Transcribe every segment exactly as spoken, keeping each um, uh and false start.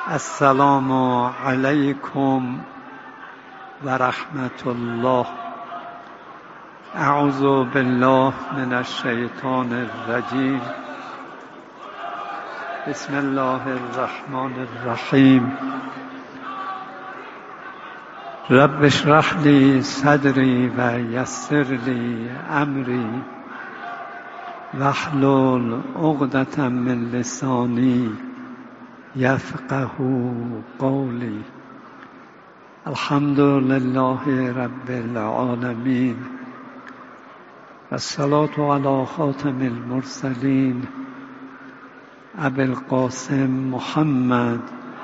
السلام علیکم و رحمت الله. اعوذ بالله من الشیطان الرجیم. بسم الله الرحمن الرحیم. رب اشرح لی صدری و یسر لی امری واحلل عقدة من لسانی یفقه قولی. الحمد لله رب العالمین و الصلاة علی خاتم المرسلین ابی القاسم محمد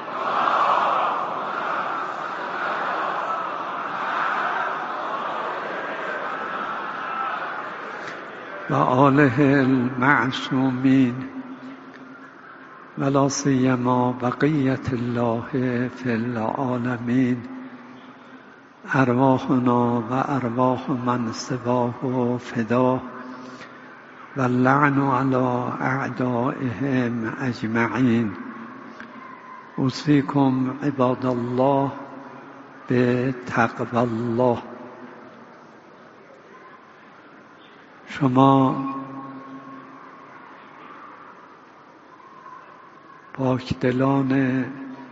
و آله المعصومین و لا سیما بقیة الله فی العالمین. ارواحنا و ارواح من سواه فدا و اللعن علی اعدائهم اجمعین. اوصیکم عباد الله بتقوی الله. شما پاکدلان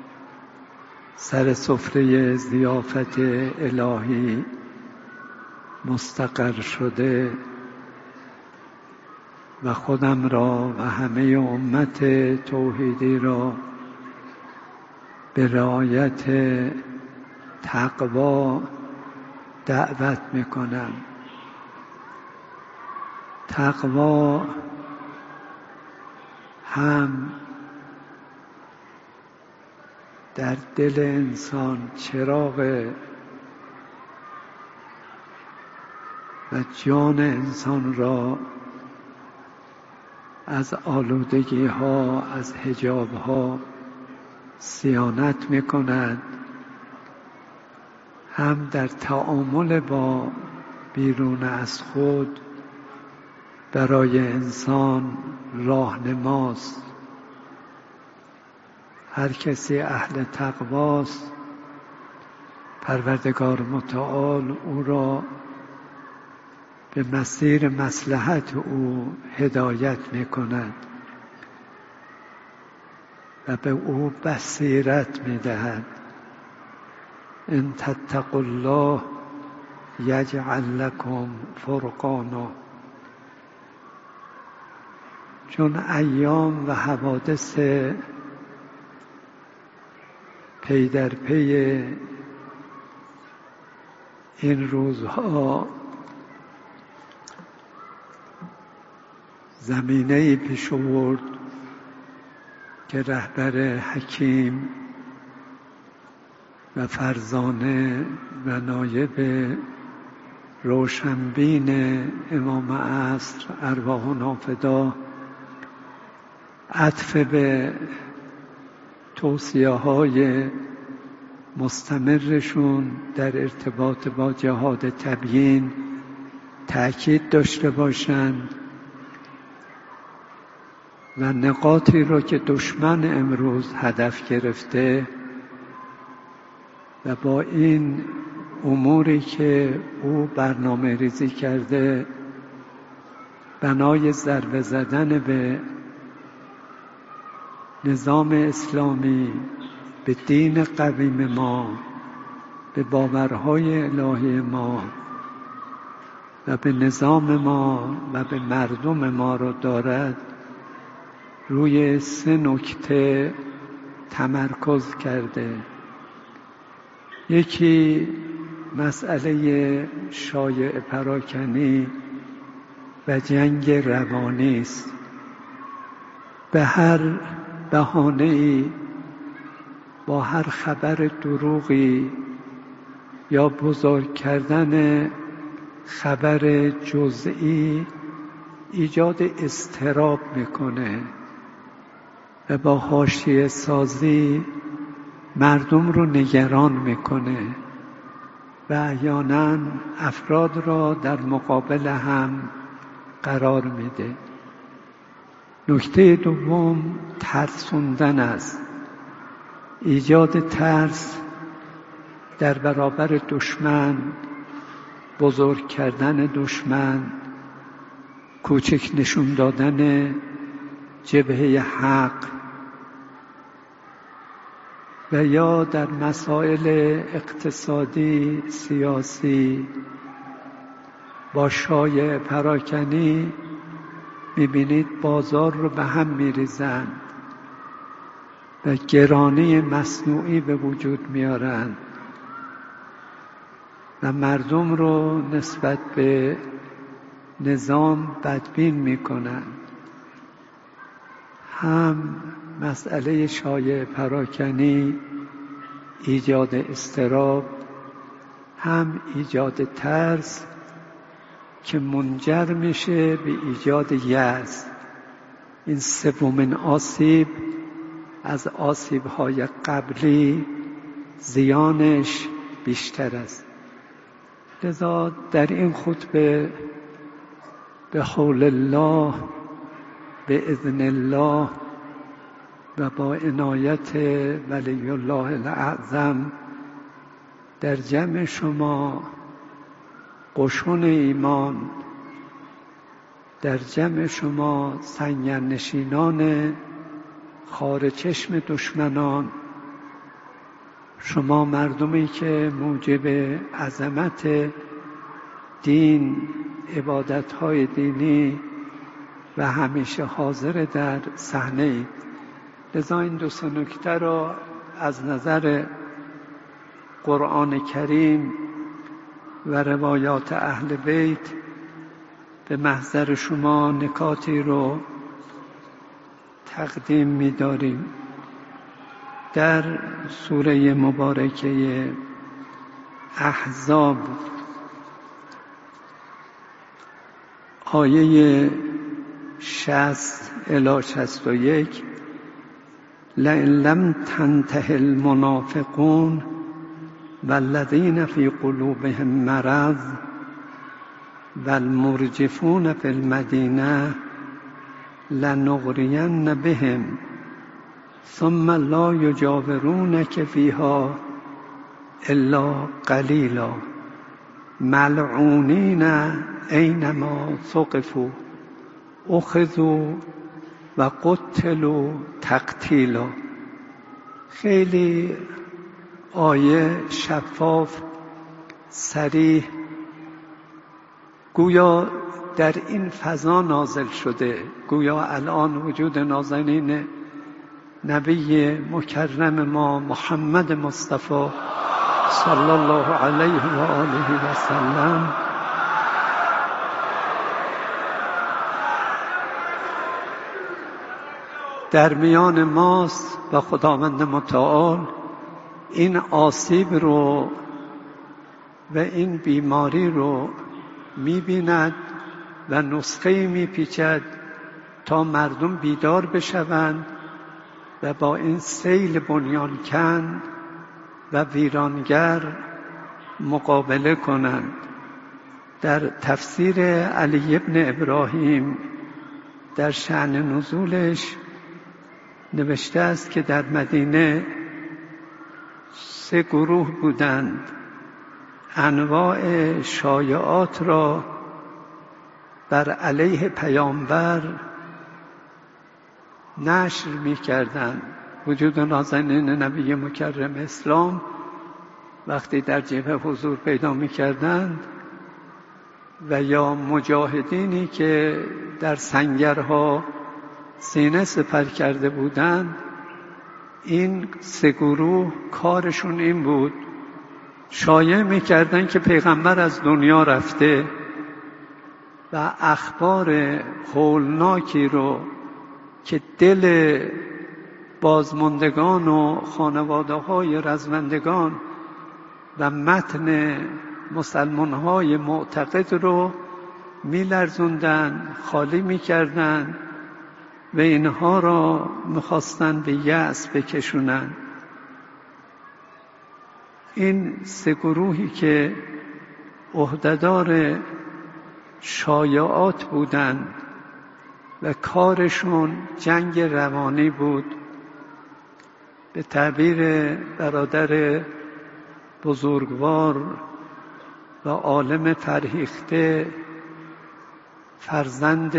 سر سفره ضیافت الهی مستقر شده و خودم را و همه امت توحیدی را به رعایت تقوا دعوت میکنم. تقوا هم در دل انسان چراغ و جان انسان را از آلودگی ها، از حجاب ها صیانت می کند، هم در تعامل با بیرون از خود برای انسان راهنماست. هر کسی اهل تقواست، پروردگار متعال او را به مسیر مصلحت او هدایت می کند و به او بصیرت می دهد. ان تتقوا الله یجعل لکم فرقانا. چون ایام و حوادث پی در پی این روزها زمینه‌ای پیش آورد که رهبر حکیم و فرزانه و نایب روشنبین امام عصر ارواحنا فدا عطف به توصیه های مستمرشون در ارتباط با جهاد تبیین تأکید داشته باشند و نقاطی رو که دشمن امروز هدف گرفته و با این اموری که او برنامه ریزی کرده بنای ضربه زدن به نظام اسلامی، به دین قویم ما، به باورهای الهی ما و به نظام ما و به مردم ما را دارد، روی سه نکته تمرکز کرده. یکی مسئله شایعه پراکنی و جنگ روانی است. به هر بهانه‌ای، با هر خبر دروغی یا بزرگ کردن خبر جزئی ایجاد اضطراب میکنه و با حاشیه سازی مردم رو نگران میکنه و احیانا افراد را در مقابل هم قرار میده. نکته دوم ترسوندن است. ایجاد ترس در برابر دشمن، بزرگ کردن دشمن، کوچک نشون دادن جبهه حق، و یا در مسائل اقتصادی، سیاسی با شایعه پراکنی میبینید بازار رو به هم میریزن و گرانی مصنوعی به وجود میارن و مردم رو نسبت به نظام بدبین میکنن. هم مسئله شایعه پراکنی ایجاد اضطراب، هم ایجاد ترس که منجر میشه به ایجاد یأس. این سومین آسیب از آسیب‌های قبلی زیانش بیشتر است. لذا در این خطبه به حول الله، به اذن الله و با عنایت ولی الله الاعظم در جمع شما قشون ایمان، در جمع شما سنگرنشینان خارچشم دشمنان، شما مردمی که موجب عظمت دین، عبادت‌های دینی و همیشه حاضر در صحنه اید. لذا این دو سه نکته را از نظر قرآن کریم و روایات اهل بیت به محضر شما نکاتی رو تقدیم می‌داریم. در سوره مبارکه احزاب آیه شصت الی شصت و یک لئن لم تنته المنافقون والذین فی قلوبهم مرض والمرجفون فی المدینه لنغرین بهم ثم لا یجاورونک فیها الا قلیلا ملعونین اینما ثقفوا اخذوا و قتلوا تقتیلا. خیلی آیه شفاف، صریح، گویا در این فضا نازل شده، گویا الان وجود نازنین نبی مکرم ما محمد مصطفی صلی الله علیه و آله و سلم در میان ماست و خداوند متعال این آسیب رو و این بیماری رو می‌بیند و نسخه می‌پیچد تا مردم بیدار بشوند و با این سیل بنیانکن و ویرانگر مقابله کنند. در تفسیر علی ابن ابراهیم در شأن نزولش نوشته است که در مدینه سه گروه بودند، انواع شایعات را بر علیه پیامبر نشر می کردند. وجود نازنین نبی مکرم اسلام وقتی در جبهه حضور پیدا می کردند و یا مجاهدینی که در سنگرها سینه سپر کرده بودند، این سه گروه کارشون این بود، شایعه می کردند که پیغمبر از دنیا رفته و اخبار هولناکی رو که دل بازماندگان و خانواده های رزمندگان و متن مسلمان های معتقد رو می لرزوندن، خالی می کردن و اینها را می خواستن به یأس بکشونن. این سه گروهی که عهدهدار شایعات بودند و کارشون جنگ روانی بود، به تعبیر برادر بزرگوار و عالم فرهیخته، فرزند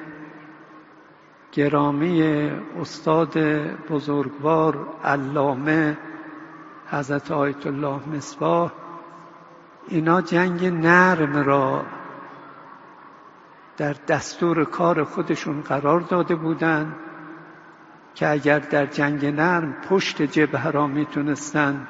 گرامی استاد بزرگوار علامه حضرت آیت الله مصباح، اینا جنگ نرم را در دستور کار خودشون قرار داده بودند که اگر در جنگ نرم پشت جبهه را میتونستن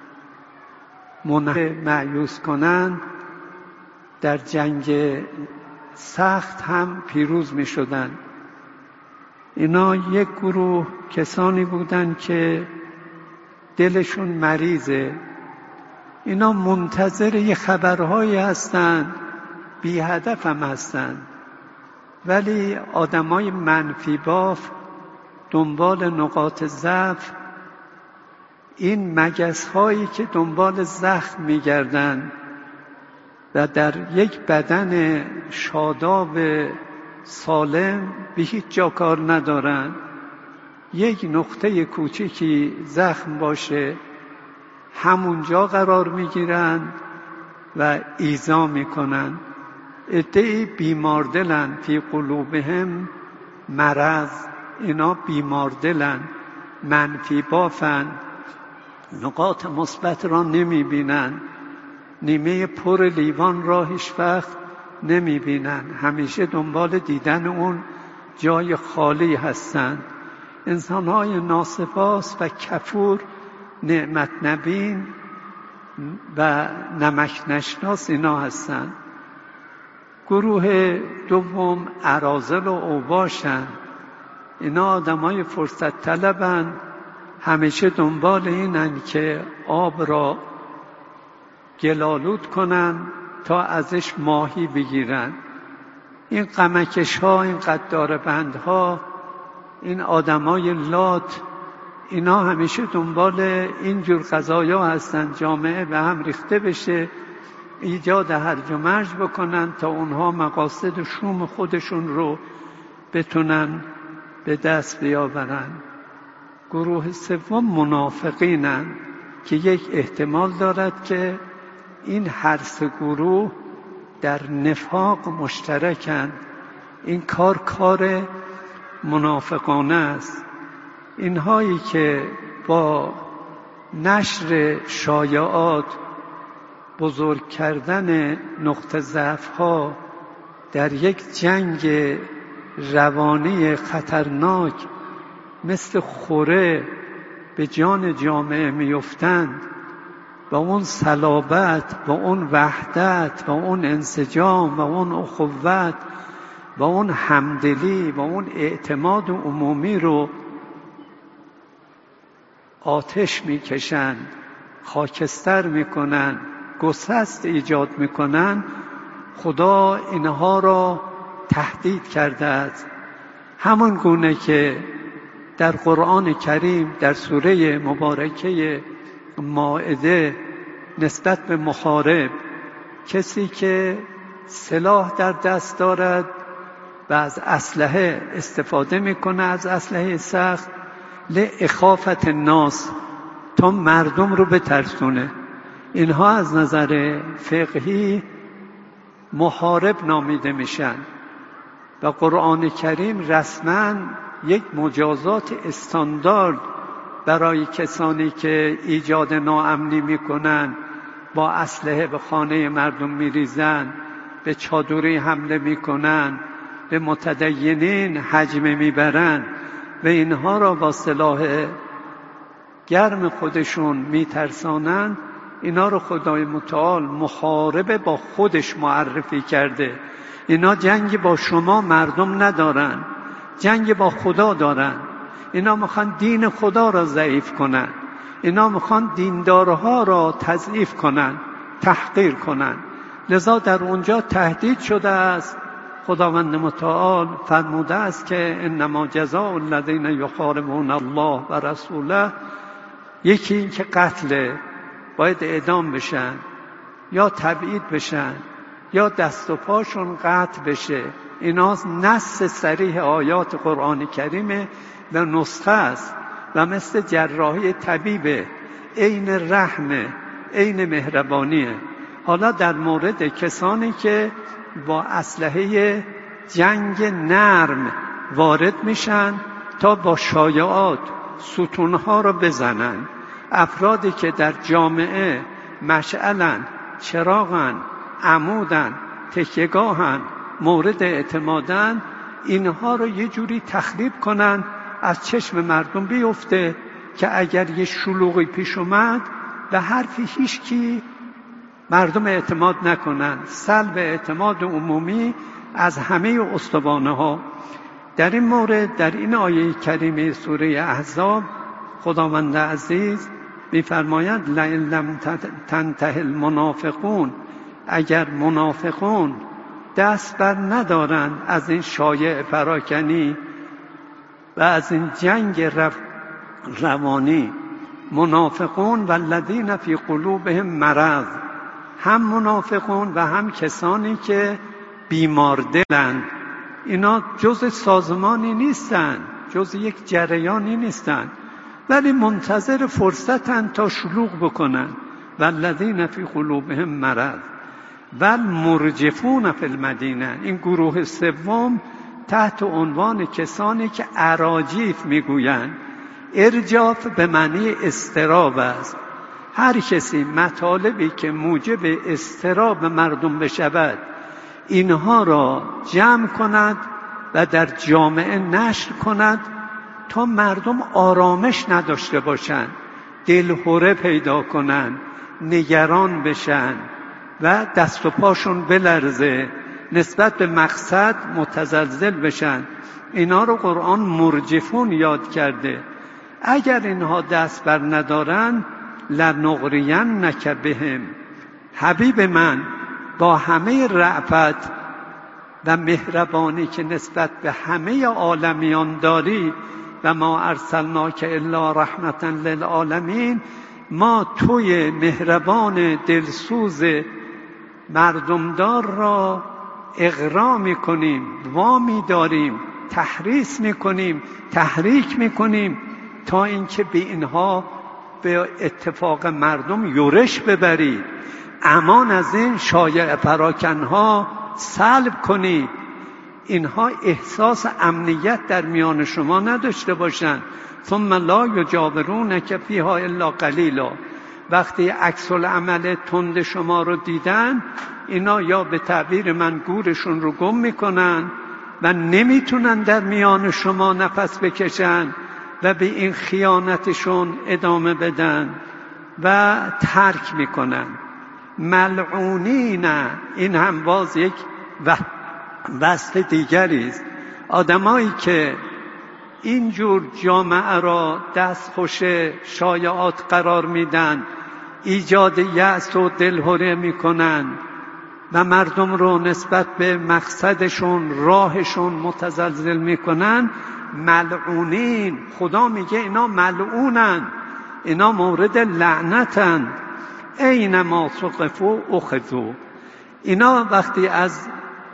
مایوس کنند، در جنگ سخت هم پیروز می شدن. اینا یک گروه کسانی بودند که دلشون مریضه، اینا منتظر یه خبرهایی هستند، بی هدف هم هستند، ولی آدمای منفی باف دنبال نقاط ضعف، این مگس هایی که دنبال زخم میگردن و در یک بدن شاداب سالم به هیچ جا کار ندارن. یک نقطه کوچکی زخم باشه همونجا قرار میگیرن و ایذا میکنن. عده‌ای بیماردلن، فی قلوبهم مرض، اینا بیماردلن، منفی بافن، نقاط مثبت را نمیبینن، نیمه پر لیوان را هیچ وقت نمیبینن، همیشه دنبال دیدن اون جای خالی هستند. انسان‌های ناسپاس و کفور، نعمت نبین و نمک نشناس اینا هستند. گروه دوم اراذل و اوباشن، اینا آدمای فرصت طلبن، همیشه دنبال اینن که آب را گلالود کنن تا ازش ماهی بگیرن. این قمکش ها، این قدار بند ها، این آدمای لات، اینا همیشه دنبال این جور قضایا هستن، جامعه به هم ریخته بشه، ایجاد هرج و مرج بکنن تا اونها مقاصد شوم خودشون رو بتونن به دست بیاورن. گروه سوم منافقینن که یک احتمال دارد که این هر سه گروه در نفاق مشترکند. این کار کار منافقانه است. اینهایی که با نشر شایعات، بزرگ کردن نقطه ضعف ها در یک جنگ روانی خطرناک مثل خوره به جان جامعه میافتند و اون صلابت و اون وحدت و اون انسجام و اون اخوت و اون همدلی و اون اعتماد عمومی رو آتش میکشند، خاکستر میکنن، گسست ایجاد میکنن. خدا اینها را تهدید کرده است، همون گونه که در قرآن کریم در سوره مبارکه مائده نسبت به محارب، کسی که سلاح در دست دارد و از اسلحه استفاده میکنه، از اسلحه سخت، لاخافت الناس، تا مردم رو بترسونه، اینها از نظر فقهی محارب نامیده میشن و قرآن کریم رسما یک مجازات استاندارد برای کسانی که ایجاد ناامنی میکنن، با اسلحه به خانه مردم میریزن، به چادری حمله میکنن، به متدینین هجمه میبرن و اینها را با سلاح گرم خودشون میترسانن. اینا رو خدای متعال محارب با خودش معرفی کرده. اینا جنگ با شما مردم ندارن، جنگ با خدا دارن. اینا میخوان دین خدا را ضعیف کنن، اینا میخوان دیندارها را تضعیف کنن، تحقیر کنن. لذا در اونجا تهدید شده است. خداوند متعال فرموده است که انما جزاء الذین یحاربون الله و رسوله، یکی این که قتل، باید اعدام بشن یا تبعید بشن یا دست و پاشون قطع بشه. اینا نص صریح آیات قرآن کریمه و نسخه است و مثل جراحی طبیب، عین رحم، عین مهربانیه. حالا در مورد کسانی که با اسلحه جنگ نرم وارد میشن تا با شایعات ستونها رو بزنن، افرادی که در جامعه مشعلن، چراغن، عمودن، تکیهگاهن، مورد اعتمادن، اینها رو یه جوری تخریب کنن از چشم مردم بیفته که اگر یه شلوغی پیش اومد به حرفی هیچ کی مردم اعتماد نکنن، سلب اعتماد عمومی از همه استوانه ها. در این مورد در این آیه کریمه سوره احزاب خداوند عزیز می‌فرماید لئن لم تنته المنافقون، اگر منافقون دست بر ندارن از این شایعه پراکنی و از این جنگ روانی، منافقون والذین فی قلوبهم مرض، هم منافقون و هم کسانی که بیمار دلند، اینا جز سازمانی نیستن، جز یک جریانی نیستن، ولی منتظر فرصتن تا شلوغ بکنن. والذین فی قلوبهم مرض والمرجفون فی المدینه، این گروه سوم تحت عنوان کسانی که اراجیف میگویند. ارجاف به معنی اضطراب است. هر کسی مطالبی که موجب اضطراب مردم بشود اینها را جمع کند و در جامعه نشر کند تا مردم آرامش نداشته باشند، دلهره پیدا کنند، نگران بشن و دست و پاشون بلرزه، نسبت به مقصد متزلزل بشن. اینا رو قرآن مرجفون یاد کرده. اگر اینها دست بر ندارن لنغرینک بهم، حبیب من با همه رأفت و مهربانی که نسبت به همه عالمیان داری و ما ارسلناک الا رحمتا للعالمین، ما توی مهربان دلسوز مردمدار را اغرا میکنیم، وامی داریم، تحریص میکنیم، تحریک میکنیم تا اینکه به اینها به اتفاق مردم یورش ببرید، امان از این شایعه پراکنها سلب کنید، اینها احساس امنیت در میان شما نداشته باشند. ثم لا یجاورونک فیها الا قلیلا، وقتی عکس العمل تند شما رو دیدن اینا یا به تعبیر من گورشون رو گم میکنن و نمیتونن در میان شما نفس بکشن و به این خیانتشون ادامه بدن و ترک میکنن. ملعونین، این هم باز یک وصف دیگری است. آدمایی که اینجور جامعه را دستخوش شایعات قرار میدن، ایجاد یأس و دلهره میکنن و مردم رو نسبت به مقصدشون، راهشون متزلزل میکنن، ملعونین، خدا میگه اینا ملعونن، اینا مورد لعنتن. اینما ثقفوا اخذوا، اینا وقتی از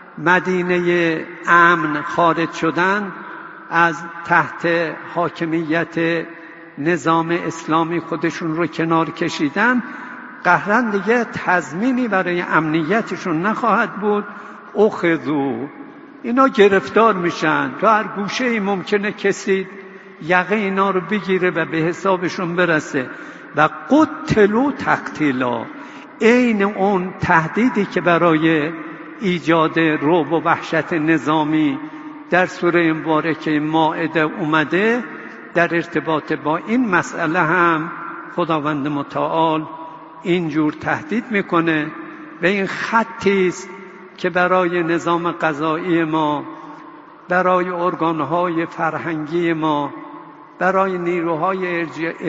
مدینه امن خارج شدن، از تحت حاکمیت نظام اسلامی خودشون رو کنار کشیدن، قهرن دیگه تضمینی برای امنیتشون نخواهد بود. اخذوا، اینا گرفتار میشن، تو هر گوشه ای ممکنه کسی یقه اینا رو بگیره و به حسابشون برسه. و قتلوا تقتیلا، عین اون تهدیدی که برای ایجاد رعب و وحشت نظامی در سوره مبارکه مائده اومده، در ارتباط با این مسئله هم خداوند متعال اینجور تهدید میکنه و این خطی است که برای نظام قضایی ما، برای ارگانهای فرهنگی ما، برای نیروهای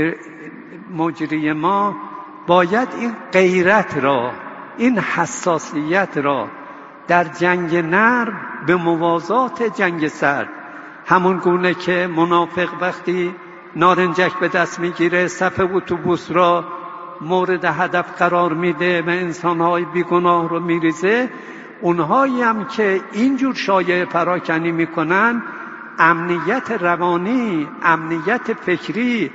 مجری ما باید این غیرت را، این حساسیت را در جنگ نرم به موازات جنگ سرد، همون گونه که منافق وقتی نارنجک به دست میگیره صف اتوبوس را مورد هدف قرار میده و انسانهای بیگناه رو میریزه، اونهایی هم که اینجور شایعه پراکنی میکنن امنیت روانی، امنیت فکری،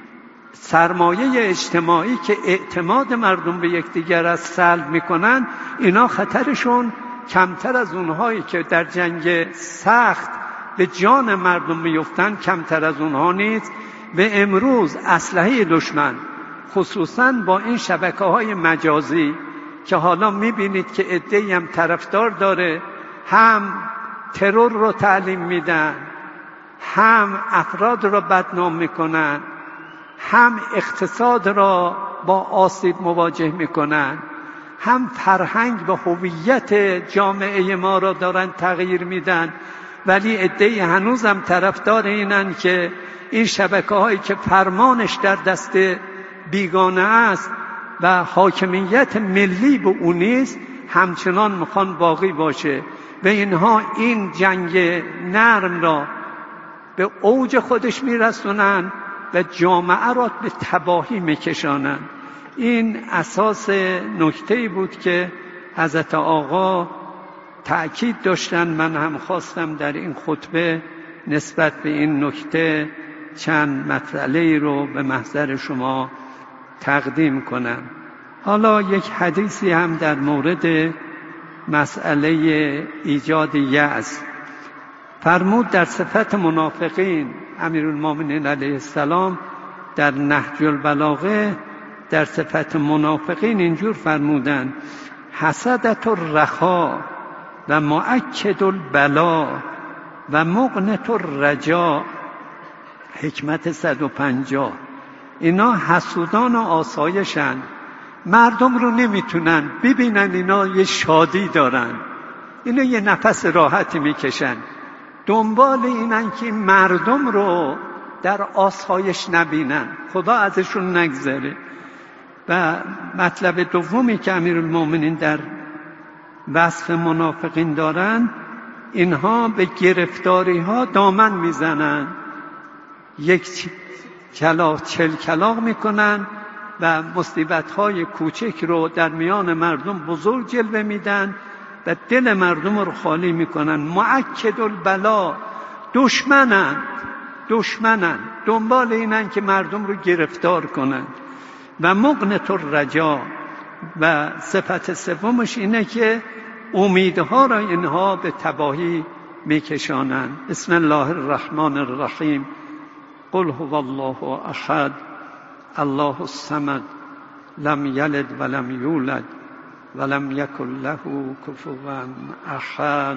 سرمایه اجتماعی که اعتماد مردم به یکدیگر از سلب میکنن، اینا خطرشون کمتر از اونهایی که در جنگ سخت به جان مردم میفتن کمتر از اونها نیست. و امروز اسلحه دشمن خصوصا با این شبکه‌های مجازی که حالا میبینید که عده‌ای هم طرفدار داره، هم ترور رو تعلیم میدن، هم افراد رو بدنام میکنن، هم اقتصاد را با آسیب مواجه میکنن، هم فرهنگ و هویت جامعه ما را دارن تغییر میدن. ولی عده‌ای هنوزم طرفدار اینن که این شبکه‌هایی که فرمانش در دست بیگانه است و حاکمیت ملی به اون نیست، همچنان میخوان باقی باشه و اینها این جنگ نرم را به اوج خودش میرسونن و جامعه را به تباهی میکشانن. این اساس نکته‌ای بود که حضرت آقا تأکید داشتن. من هم خواستم در این خطبه نسبت به این نکته چند مطلبی رو به محضر شما تقدیم کنم. حالا یک حدیثی هم در مورد مسئله ایجاد یأس فرمود. در صفت منافقین امیرالمومنین علیه السلام در نهج البلاغه در صفت منافقین اینجور فرمودن: حسدت الرخا و مؤکد البلا و مقنت الرجا. حکمت صد و پنجاه. اینا حسودان و آسایشن، مردم رو نمیتونن ببینن اینا یه شادی دارن، اینا یه نفس راحتی میکشن، دنبال اینن که مردم رو در آسایش نبینن، خدا ازشون نگذره. و مطلب دومی که امیرالمومنین در وصف منافقین دارن، اینها به گرفتاری ها دامن میزنن، یک کلاغ چل کلاغ میکنن و مصیبت های کوچک رو در میان مردم بزرگ جلوه میدن و دل مردم رو خالی میکنن. مؤکد البلا، دشمنن دشمنن دنبال اینن که مردم رو گرفتار کنن. و مقنت الرجا، و صفت سومش اینه که امیدها را اینها به تباهی میکشانن. بسم الله الرحمن الرحیم. قل هو الله احد الله الصمد لم یلد ولم یولد ولم یکن له کفوا احد.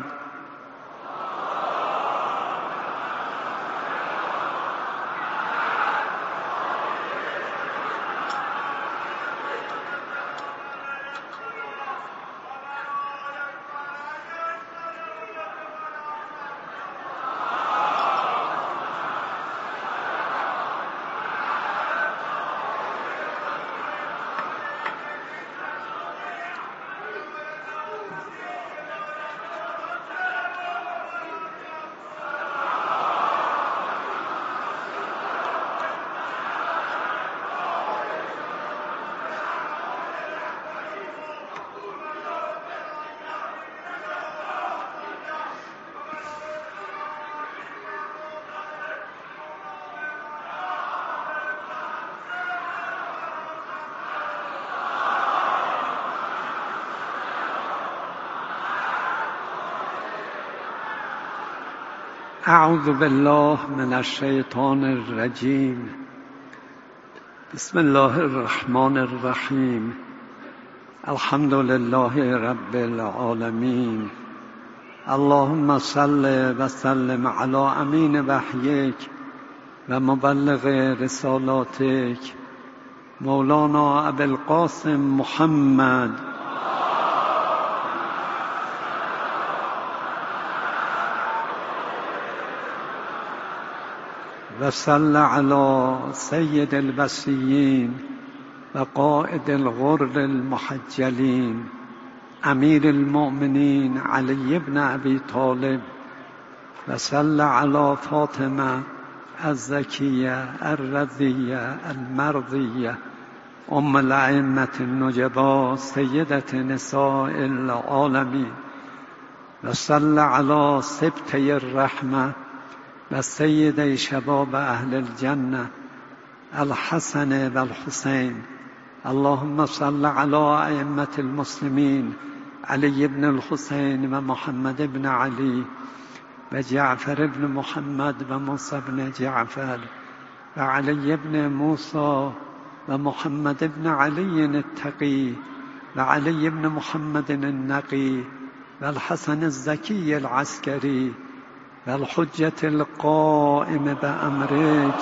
اعوذ بالله من الشیطان الرجیم. بسم الله الرحمن الرحیم. الحمد لله رب العالمین. اللهم صل و سلم علی امین وحیک و مبلغ رسالاتک مولانا ابوالقاسم محمد و صل علی سید الوصیین و قائد الغر المحجلین امیر المؤمنین علی بن ابی طالب و صل علی فاطمه الزکیه الرضیه المرضیه ام الائمه النجبا سیدة نساء العالمین و صل علی سبطی الرحمه و سید شباب اهل الجنه الحسن و الحسین. اللهم صل على ائمة المسلمین علی بن الحسین و محمد بن علی و جعفر بن محمد و موسی بن جعفر و علی بن موسی و محمد بن علی التقی و علی بن محمد النقی و الحسن الزکی العسکری و الحجة القائم بأمرک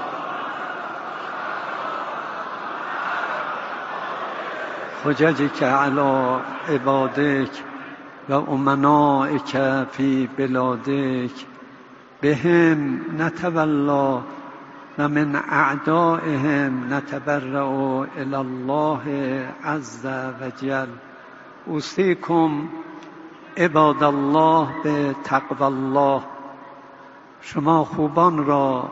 حججك على عبادك و امنائك في بلادك بهم نتولى و من اعدائهم نتبرأ الى الله عز وجل. اوصیکم عباد الله به تقوی الله. شما خوبان را،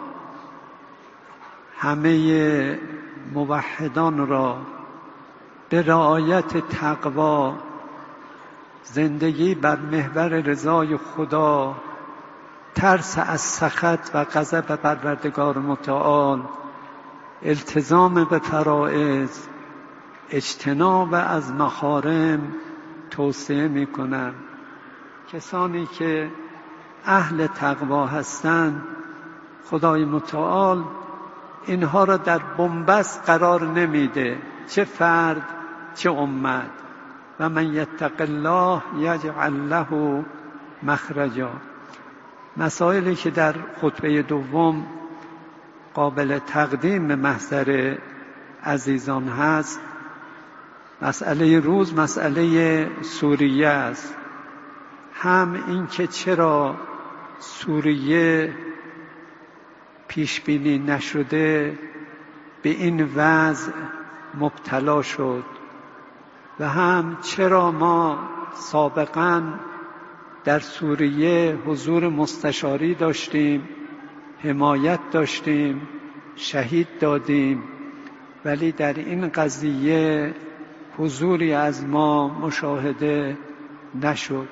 همه موحدان را به رعایت تقوا، زندگی بر محور رضای خدا، ترس از سخط و غضب پروردگار متعال، التزام به فرائض، اجتناب از محارم توصیه می کنم. کسانی که اهل تقوا هستند، خدای متعال اینها را در بنبست قرار نمیده، چه فرد چه امت. و من یتق الله یجعل له مخرجا. مسائلی که در خطبه دوم قابل تقدیم به محضر عزیزان هست، مسئله روز مسئله سوریه است. هم این که چرا سوریه پیش بینی نشده به این وضع مبتلا شد، و هم چرا ما سابقاً در سوریه حضور مستشاری داشتیم، حمایت داشتیم، شهید دادیم، ولی در این قضیه حضوری از ما مشاهده نشد.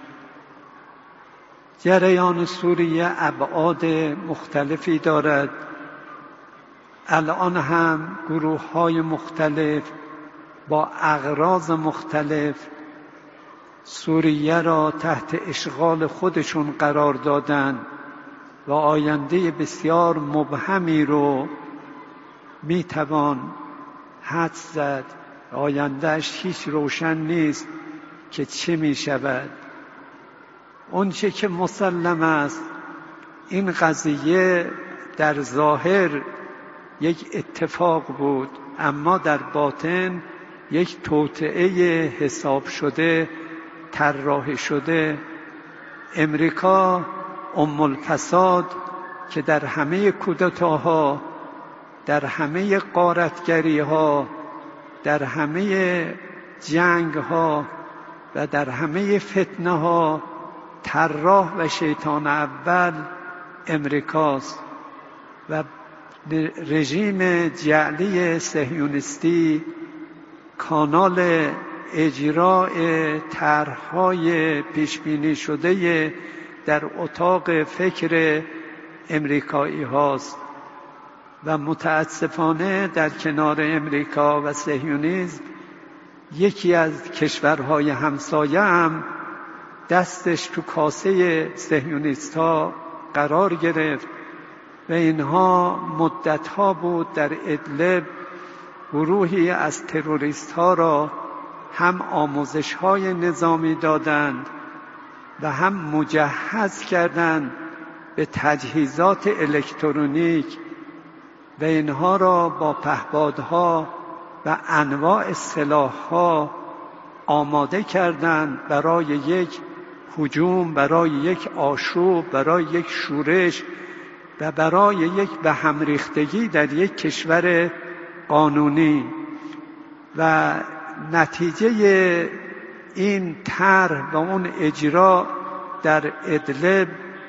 جریان سوریه ابعاد مختلفی دارد. الان هم گروه های مختلف با اغراض مختلف سوریه را تحت اشغال خودشون قرار دادن و آینده بسیار مبهمی رو میتوان حدس زد. آیندهش هیچ روشن نیست که چه میشود. اون چه که مسلم است، این قضیه در ظاهر یک اتفاق بود، اما در باطن یک توطئه حساب شده، طراحی شده. امریکا ام الفساد که در همه کودتاها، در همه غارتگری‌ها، در همه جنگ‌ها و در همه فتنه‌ها طراح و شیطان اول امریکاست. و رژیم جعلی صهیونیستی کانال اجراء طرح‌های پیشبینی شده در اتاق فکر امریکایی هاست. و متاسفانه در کنار امریکا و صهیونیسم یکی از کشورهای همسایه هم دستش تو کاسه صهیونیست ها قرار گرفت و اینها مدتها بود در ادلب گروهی از تروریست ها را هم آموزش های نظامی دادند و هم مجهز کردند به تجهیزات الکترونیک و اینها را با پهپادها و انواع سلاح‌ها آماده کردند برای یک هجوم، برای یک آشوب، برای یک شورش و برای یک به هم ریختگی در یک کشور قانونی. و نتیجه این طرح و اون اجرا در ادلب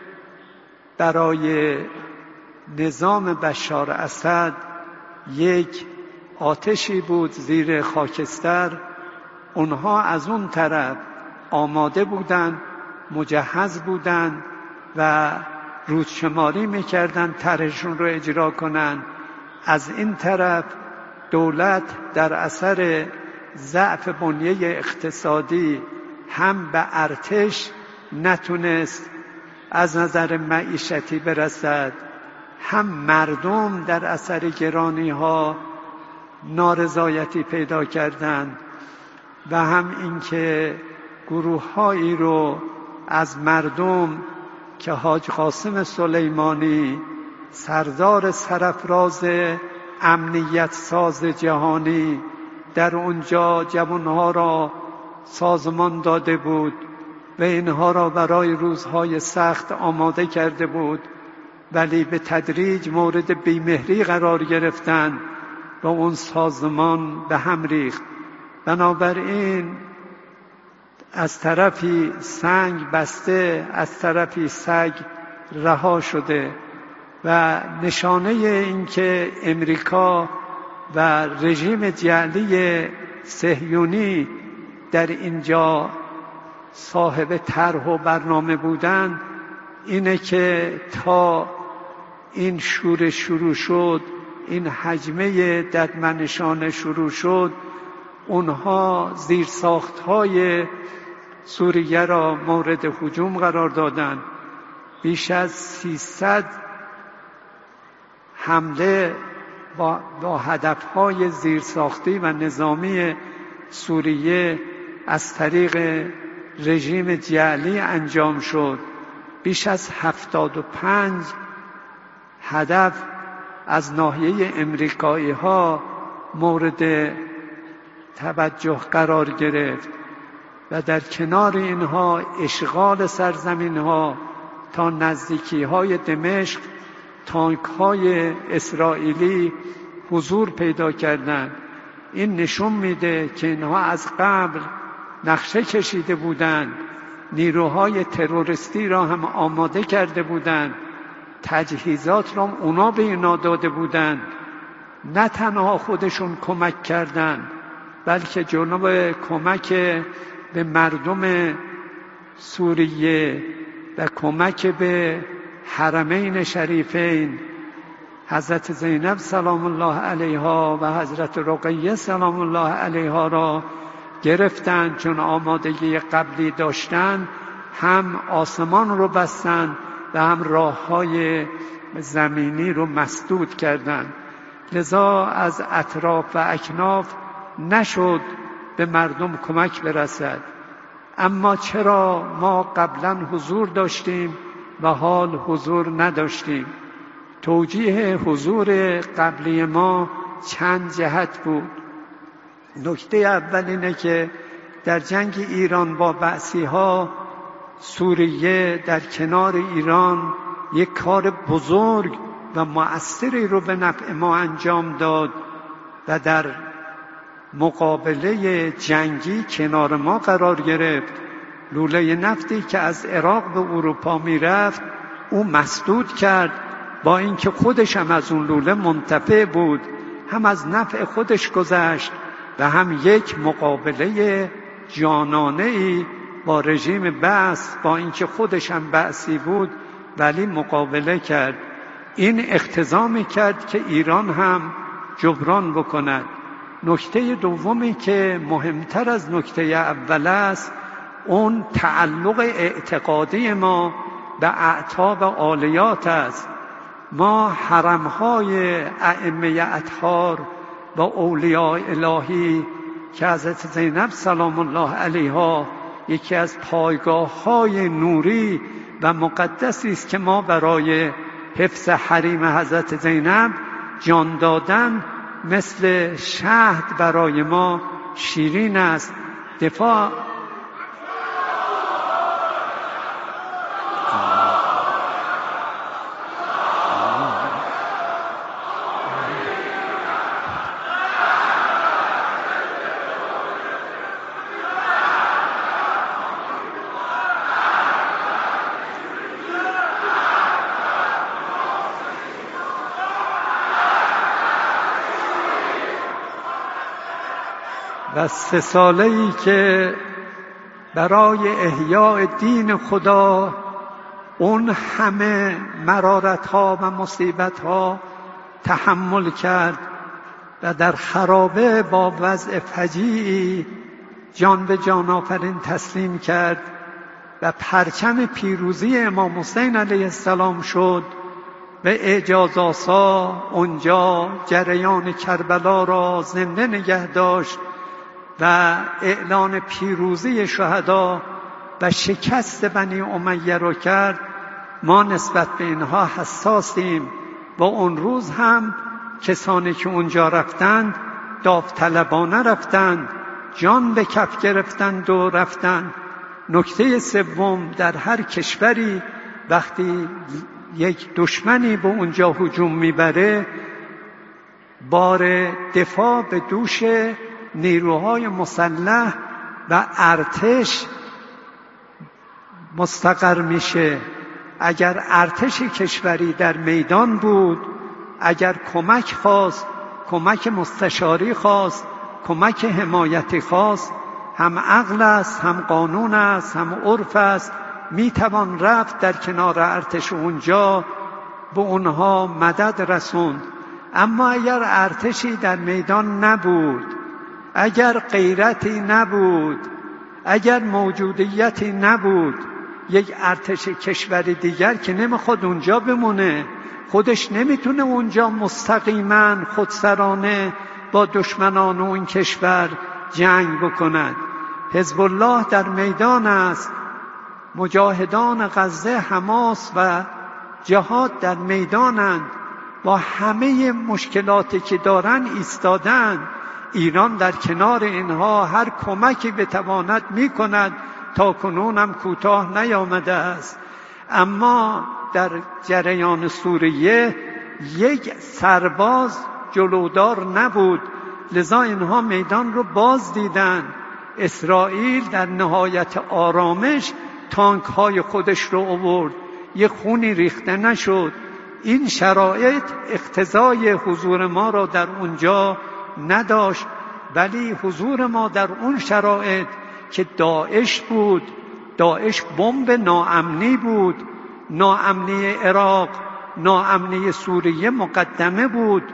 برای نظام بشار اسد یک آتشی بود زیر خاکستر. اونها از اون طرف آماده بودند، مجهز بودند و روزشماری میکردن طرحشون رو اجرا کنن. از این طرف دولت در اثر ضعف بنیه اقتصادی هم به ارتش نتونست از نظر معیشتی برسد، هم مردم در اثر گرانی ها نارضایتی پیدا کردند و هم اینکه گروه هایی رو از مردم که حاج قاسم سلیمانی سردار سرفراز امنیت ساز جهانی در اونجا جوانها را سازمان داده بود و اینها را برای روزهای سخت آماده کرده بود، ولی به تدریج مورد بیمهری قرار گرفتند و اون سازمان به هم ریخت. بنابراین از طرفی سنگ بسته، از طرفی سگ رها شده و نشانه این که امریکا و رژیم جعلی صهیونی در اینجا صاحب طرح و برنامه بودند اینه که تا این شورش شروع شد، این هجمه ددمنشانه شروع شد، اونها زیرساخت‌های سوریه را مورد هجوم قرار دادند. بیش از سیصد حمله با, با هدف‌های زیرساختی و نظامی سوریه از طریق رژیم جعلی انجام شد. بیش از هفتاد و پنج هدف از ناحیه امریکایی ها مورد توجه قرار گرفت و در کنار اینها اشغال سرزمین ها تا نزدیکی های دمشق تانک های اسرائیلی حضور پیدا کردند. این نشون میده که اینها از قبل نقشه کشیده بودند، نیروهای تروریستی را هم آماده کرده بودند، تجهیزات را اونا به اینا داده بودند. نه تنها خودشون کمک کردند بلکه جنوب کمک به مردم سوریه و کمک به حرمین شریفین حضرت زینب سلام الله علیها و حضرت رقیه سلام الله علیها را گرفتند. چون آمادگی قبلی داشتند هم آسمان رو بستند و هم راه‌های زمینی رو مسدود کردند. لذا از اطراف و اکناف نشد به مردم کمک برسد. اما چرا ما قبلا حضور داشتیم و حال حضور نداشتیم؟ توجیه حضور قبلی ما چند جهت بود. نکته اول اینه که در جنگ ایران با بعثی‌ها سوریه در کنار ایران یک کار بزرگ و مؤثری رو به نفع ما انجام داد و در مقابله جنگی کنار ما قرار گرفت. لوله نفتی که از عراق به اروپا میرفت او مسدود کرد، با اینکه خودش هم از اون لوله منتفع بود، هم از نفع خودش گذشت و هم یک مقابله جانانه‌ای با رژیم بعث، با اینکه خودش هم بعثی بود ولی مقابله کرد. این اقتضا می‌کرد که ایران هم جبران بکند. نکته دومی که مهمتر از نکته اول است اون تعلق اعتقادی ما به اعتاب عالیات است. ما حرم‌های ائمه اطهار و اولیاء الهی که حضرت زینب سلام الله علیها یکی از پایگاه‌های نوری و مقدسی است که ما برای حفظ حریم حضرت زینب جان دادن، مثل شهد برای ما شیرین است. دفاع و سه ساله‌ای که برای احیاء دین خدا اون همه مرارت ها و مصیبت ها تحمل کرد و در خرابه با وضع فجیعی جان به جان آفرین تسلیم کرد و پرچم پیروزی امام حسین علیه السلام شد و اعجازآسا اونجا جریان کربلا را زنده نگه داشت و اعلان پیروزی شهدا و شکست بنی امیه را کرد. ما نسبت به اینها حساسیم و اون روز هم کسانی که اونجا رفتند داوطلبانه رفتند، جان به کف گرفتند و رفتند. نکته سوم، در هر کشوری وقتی یک دشمنی به اونجا هجوم میبره بار دفاع به دوش نیروهای مسلح و ارتش مستقر میشه. اگر ارتش کشوری در میدان بود، اگر کمک خواست، کمک مستشاری خواست، کمک حمایتی خواست، هم عقل است، هم قانون است، هم عرف است، میتوان رفت در کنار ارتش اونجا به اونها مدد رسوند. اما اگر ارتشی در میدان نبود، اگر غیرتی نبود، اگر موجودیتی نبود، یک ارتش کشور دیگر که نمیخواد اونجا بمونه، خودش نمیتونه اونجا مستقیما خودسرانه با دشمنان اون کشور جنگ بکند. حزب الله در میدان است، مجاهدان غزه، حماس و جهاد در میدانند، با همه مشکلاتی که دارن ایستادن. ایران در کنار اینها هر کمکی بتواند میکند، تا کنون هم کوتاه نیامده است. اما در جریان سوریه یک سرباز جلودار نبود، لذا اینها میدان رو باز دیدن. اسرائیل در نهایت آرامش تانک های خودش رو آورد، یه خونی ریخته نشد. این شرایط اقتضای حضور ما را در اونجا نداشت، ولی حضور ما در اون شرایط که داعش بود، داعش بمب ناامنی بود، ناامنی عراق، ناامنی سوریه مقدمه بود.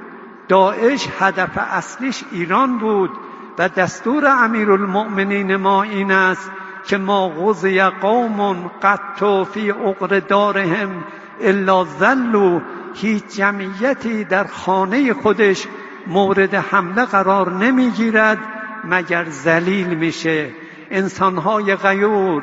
داعش هدف اصلیش ایران بود و دستور امیرالمؤمنین ما این است که ما غزی قوم قط فی عقر دارهم الا ذلوا. هیچ جمعیتی در خانه خودش مورد حمله قرار نمیگیرد مگر ذلیل میشه. انسانهای غیور،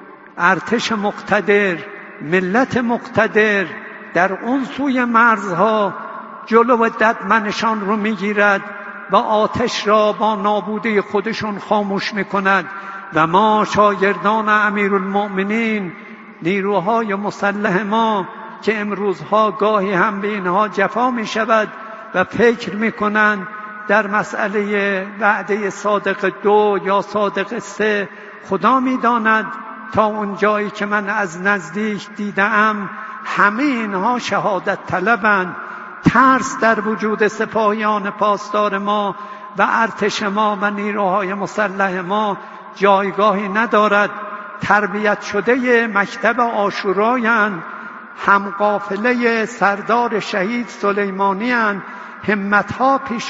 ارتش مقتدر، ملت مقتدر در اون سوی مرزها جلو ددمنشان رو میگیرد و آتش را با نابودی خودشون خاموش میکند. و ما شاگردان امیرالمؤمنین، نیروهای مسلح ما که امروزها گاهی هم به اینها جفا میشود و فکر میکنند در مسئله وعده صادق دو یا صادق سه، خدا میداند تا اون جایی که من از نزدیک دیدم همه اینها شهادت طلبند. ترس در وجود سپاهیان پاسدار ما و ارتش ما و نیروهای مسلح ما جایگاهی ندارد. تربیت شده مکتب عاشورایند، هم قافله سردار شهید سلیمانی اند، همتها پیش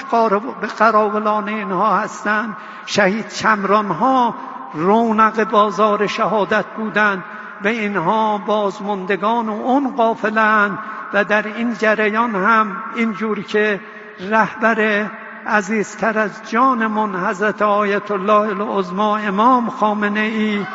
قراولان اینها هستند. شهید چمران ها رونق بازار شهادت بودند و اینها بازماندگان اون قافله اند. و در این جریان هم اینجوری که رهبر عزیزتر از جانمون حضرت آیت الله العظمی امام خامنه ای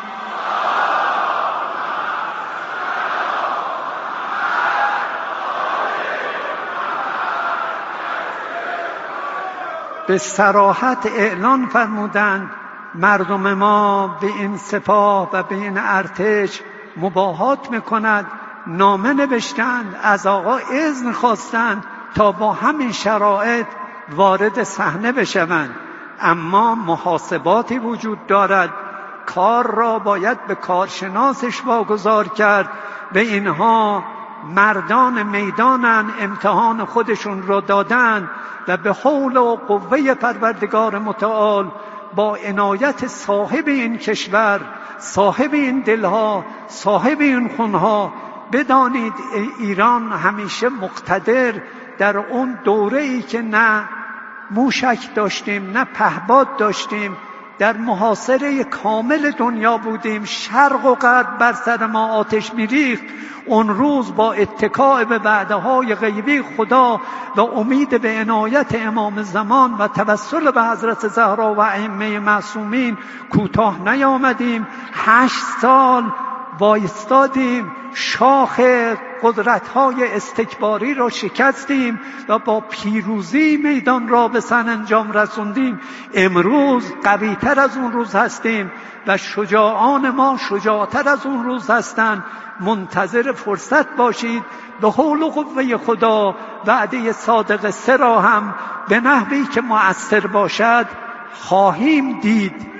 به صراحت اعلان فرمودند مردم ما به این سپاه و به این ارتش مباهات میکند. نامه نوشتند، از آقا اذن خواستند تا با همین شرایط وارد صحنه بشوند. اما محاسباتی وجود دارد، کار را باید به کارشناسش واگذار کرد. به اینها مردان میدانن، امتحان خودشون را دادن و به حول و قوه پروردگار متعال با عنایت صاحب این کشور، صاحب این دلها، صاحب این خونها بدانید ایران همیشه مقتدر در اون دوره ای که نه موشک داشتیم نه پهپاد داشتیم، در محاصره کامل دنیا بودیم، شرق و غرب بر سر ما آتش میریخت، اون روز با اتکاء به وعده‌های غیبی خدا و امید به عنایت امام زمان و توسل به حضرت زهرا و ائمه معصومین کوتاه نیامدیم. هشت سال وایستادیم، شاخ قدرت‌های استکباری را شکستیم و با پیروزی میدان را به سرانجام رسوندیم. امروز قوی‌تر از اون روز هستیم و شجاعان ما شجاعتر از اون روز هستند. منتظر فرصت باشید. به حول و قوه خدا وعده صادق سه را هم به نحوی که مؤثر باشد خواهیم دید.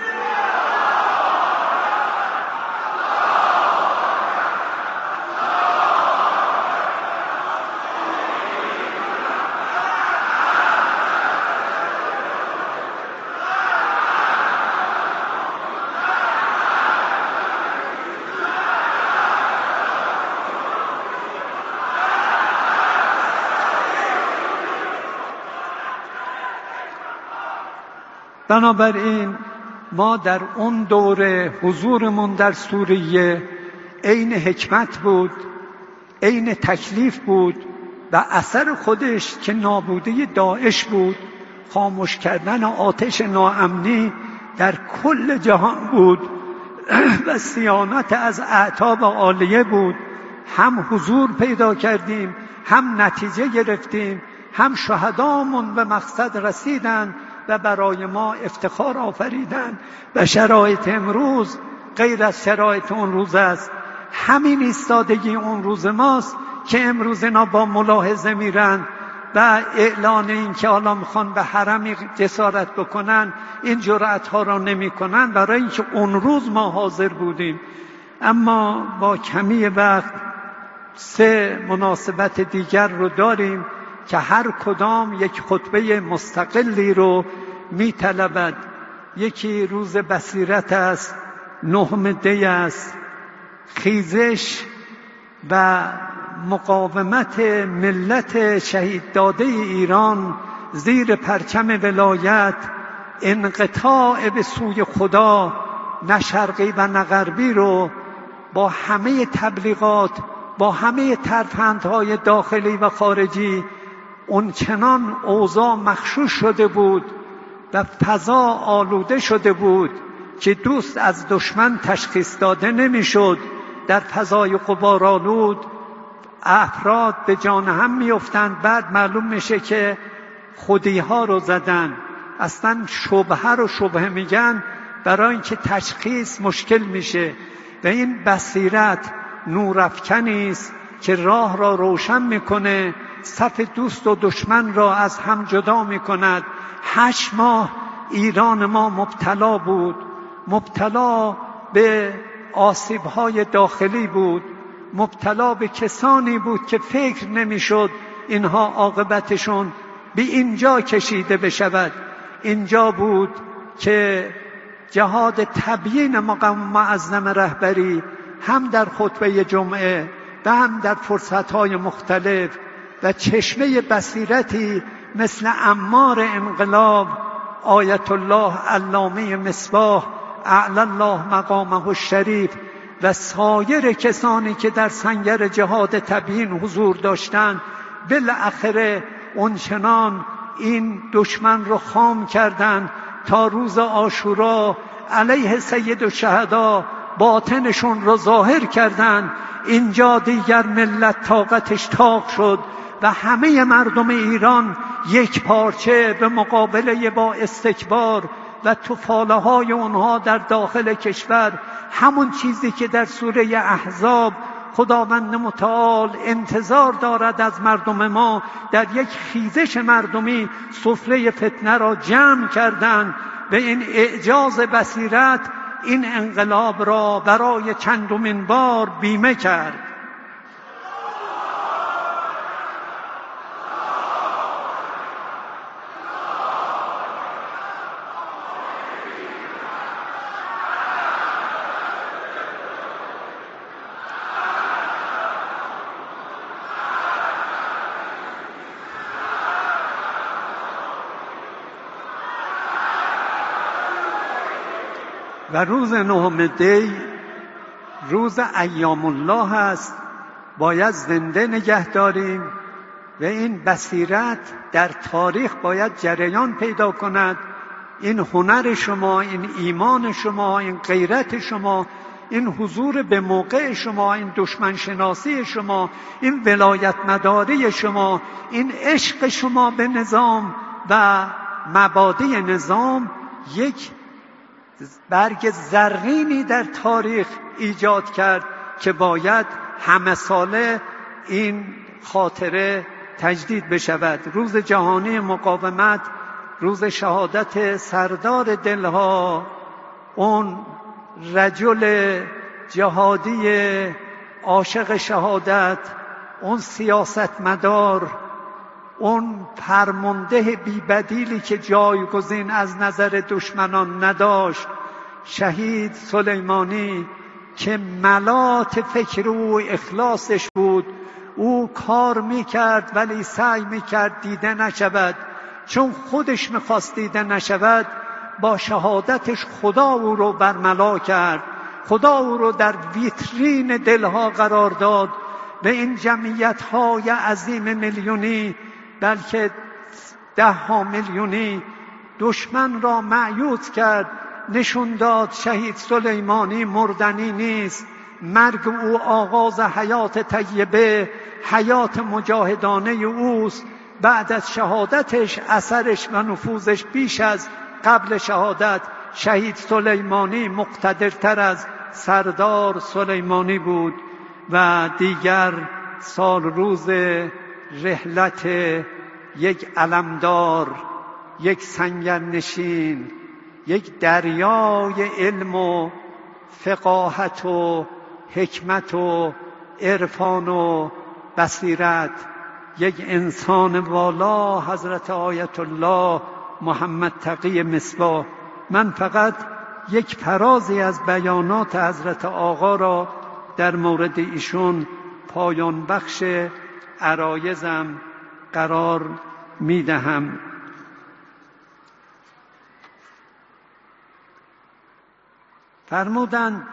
بنابراین ما در اون دوره حضورمون در سوریه عین حکمت بود، عین تکلیف بود و اثر خودش که نابودی داعش بود، خاموش کردن آتش ناامنی در کل جهان بود و صیانت از اعتاب عالیه بود. هم حضور پیدا کردیم، هم نتیجه گرفتیم، هم شهدامون به مقصد رسیدن و برای ما افتخار آفریدن و شرایط امروز غیر از شرایط اون روز است. همین ایستادگی اون روز ماست که امروز اینا با ملاحظه میرن و اعلان این که حالا میخوان به حرمی جسارت بکنن، این جرأت ها را نمی کنن، برای اینکه اون روز ما حاضر بودیم. اما با کمی وقت سه مناسبت دیگر رو داریم که هر کدام یک خطبه مستقلی رو می طلبد. یکی روز بصیرت است، نهم دی است، خیزش و مقاومت ملت شهید داده ایران زیر پرچم ولایت، انقطاع به سوی خدا نه شرقی و نه غربی رو با همه تبلیغات، با همه ترفندهای داخلی و خارجی، اون چنان اوضاع مغشوش شده بود و فضا آلوده شده بود که دوست از دشمن تشخیص داده نمیشد. در فضای غبارآلود افراد به جان هم میافتند، بعد معلوم میشه که خودی ها رو زدن. اصلا شبهه رو شبهه میگن برای اینکه تشخیص مشکل میشه. و این بصیرت نورافکنی است که راه را روشن میکنه، صف دوست و دشمن را از هم جدا میکند. هشت ماه ایران ما مبتلا بود، مبتلا به آسیب‌های داخلی بود، مبتلا به کسانی بود که فکر نمیشد اینها عاقبتشون به اینجا کشیده بشود. اینجا بود که جهاد تبیین مقام معظم رهبری هم در خطبه جمعه و هم در فرصت‌های مختلف و چشمه بصیرتی مثل عمار انقلاب، آیت الله علامه مصباح اعلی الله مقامه الشریف و سایر کسانی که در سنگر جهاد تبیین حضور داشتند، بالاخره اونچنان این دشمن رو خام کردند تا روز عاشورا علیه سید الشهدا باطنشون رو ظاهر کردند. اینجا دیگر ملت طاقتش طاق شد و همه مردم ایران یک پارچه به مقابله با استکبار و تفاله های اونها در داخل کشور، همون چیزی که در سوره احزاب خداوند متعال انتظار دارد از مردم ما، در یک خیزش مردمی سفره فتنه را جمع کردند. به این اعجاز بصیرت این انقلاب را برای چندمین بار بیمه کرد. و روز نهم دی روز ایام الله است. باید زنده نگه داریم و این بصیرت در تاریخ باید جریان پیدا کند. این هنر شما، این ایمان شما، این غیرت شما، این حضور به موقع شما، این دشمن شناسی شما، این ولایت مداری شما، این عشق شما به نظام و مبادئ نظام یک برگ زرینی در تاریخ ایجاد کرد که باید همه ساله این خاطره تجدید بشود. روز جهانی مقاومت، روز شهادت سردار دلها، اون رجل جهادی عاشق شهادت، اون سیاستمدار، اون فرمانده بی‌بدیلی که جایگزین از نظر دشمنان نداشت، شهید سلیمانی که ملات فکر او اخلاصش بود. او کار میکرد ولی سعی میکرد دیده نشود، چون خودش میخواست دیده نشود. با شهادتش خدا او رو برملا کرد، خدا او رو در ویترین دلها قرار داد و این جمعیت‌های عظیم میلیونی، بلکه ده ها میلیونی دشمن را مأیوس کرد. نشون داد شهید سلیمانی مردنی نیست، مرگ او آغاز حیات طیبه، حیات مجاهدانه اوست. بعد از شهادتش اثرش و نفوذش بیش از قبل شهادت. شهید سلیمانی مقتدرتر از سردار سلیمانی بود. و دیگر سال روز رحلت یک علمدار، یک سنگرنشین، یک دریای علم و فقاهت و حکمت و عرفان و بصیرت، یک انسان والا، حضرت آیت الله محمد تقی مصباح. من فقط یک فرازی از بیانات حضرت آقا را در مورد ایشون پایان بخش عرایزم قرار می دهم. فرمودند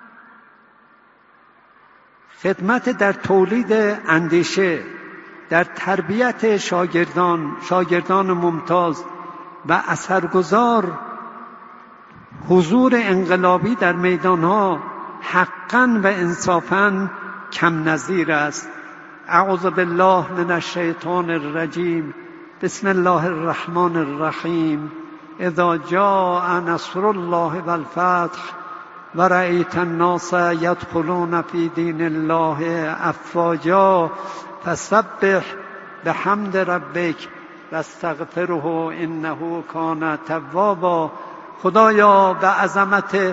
خدمت در تولید اندیشه، در تربیت شاگردان شاگردان ممتاز و اثرگذار، حضور انقلابی در میدانها حقاً و انصافاً کم نظیر است. اعوذ بالله من الشیطان الرجیم. بسم الله الرحمن الرحیم. اذا جاء نصر الله والفتح ورأیت الناس یدخلون فی دین الله افواجا فسبح بحمد ربک واستغفره انه کان توابا. خدایا به عظمت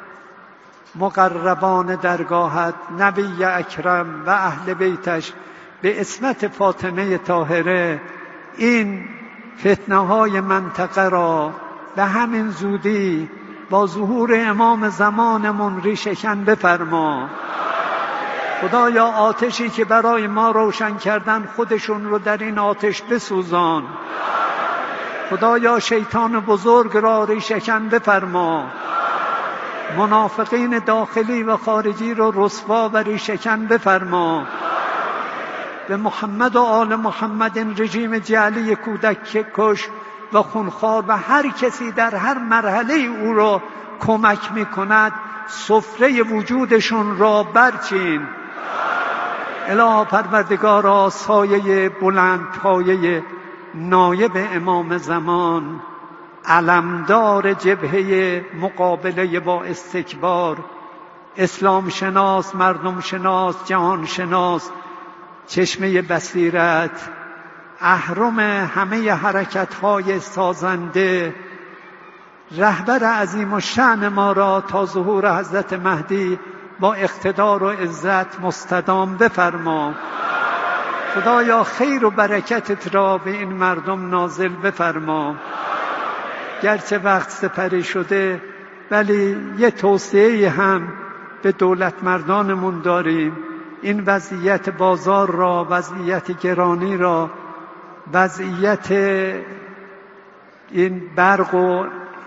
مقربان درگاهت، نبی اکرم و اهل بیتش، به عصمت فاطمه طاهره، این فتنه های منطقه را به همین زودی با ظهور امام زمانمون ریشه‌کن بفرما. خدایا آتشی که برای ما روشن کردن خودشون رو در این آتش بسوزان. خدایا شیطان بزرگ را ریشه‌کن بفرما. منافقین داخلی و خارجی رو رسوا و ریشه‌کن بفرما. به محمد و آل محمد این رژیم جعلی کودک کش و خونخوار و هر کسی در هر مرحله او را کمک می کند سفره وجودشون را برچین. اله پروردگارا سایه بلند پایه نایب امام زمان، علمدار جبهه مقابله با استکبار، اسلام شناس، مردم شناس، جهان شناس، چشمه بصیرت، اهرم همه حرکت‌های سازنده، رهبر عظیم و شأن ما را تا ظهور حضرت مهدی با اقتدار و عزت مستدام بفرما. خدایا خیر و برکتت را به این مردم نازل بفرما. گرچه وقت سپری شده ولی یه توصیه هم به دولت مردانمون داریم. این وضعیت بازار را، وضعیت گرانی را، وضعیت این برق و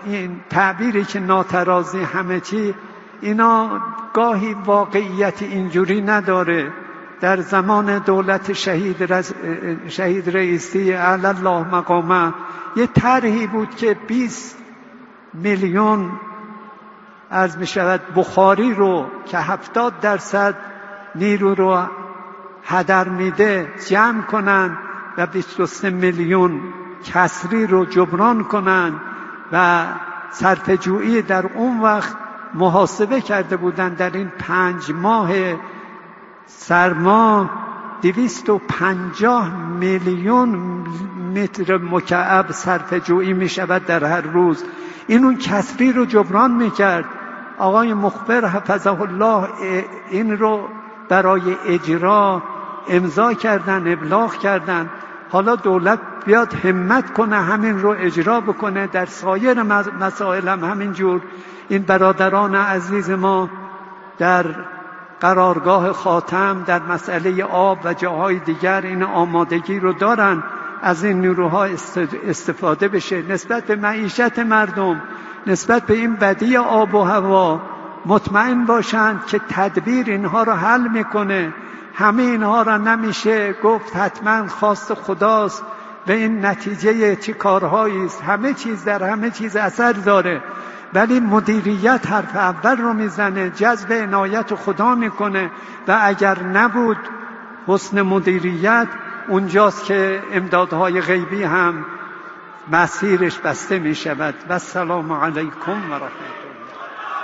این تعبیری که ناترازی همه چی، اینا گاهی واقعیت اینجوری نداره. در زمان دولت شهید, رز... شهید رئیسی اعلی الله مقامه یه طرحی بود که بیست میلیون عرض می شود بخاری رو که هفتاد درصد نیرو رو هدر میده جمع کنن و بیست و سه میلیون کسری رو جبران کنن و صرفه‌جویی در اون وقت محاسبه کرده بودن در این پنج ماه سرما دویست و پنجاه میلیون متر مکعب صرفه‌جویی می شود در هر روز. این اون کسری رو جبران می کرد. آقای مخبر حفظه الله این رو برای اجرا امضا کردن، ابلاغ کردن. حالا دولت بیاد همت کنه همین رو اجرا بکنه. در سایر مسائل هم همینجور. این برادران عزیز ما در قرارگاه خاتم در مسئله آب و جاهای دیگر این آمادگی رو دارن از این نیروها استفاده بشه. نسبت به معیشت مردم، نسبت به این بدی آب و هوا مطمئن باشند که تدبیر اینها رو حل میکنه. همه اینها را نمیشه گفت حتما خواست خداست و این نتیجه چه کارهایی است. همه چیز در همه چیز اثر داره، ولی مدیریت حرف اول رو میزنه، جذب عنایت خدا میکنه و اگر نبود حسن مدیریت اونجاست که امدادهای غیبی هم مسیرش بسته میشود. و السلام علیکم و رحمت الله.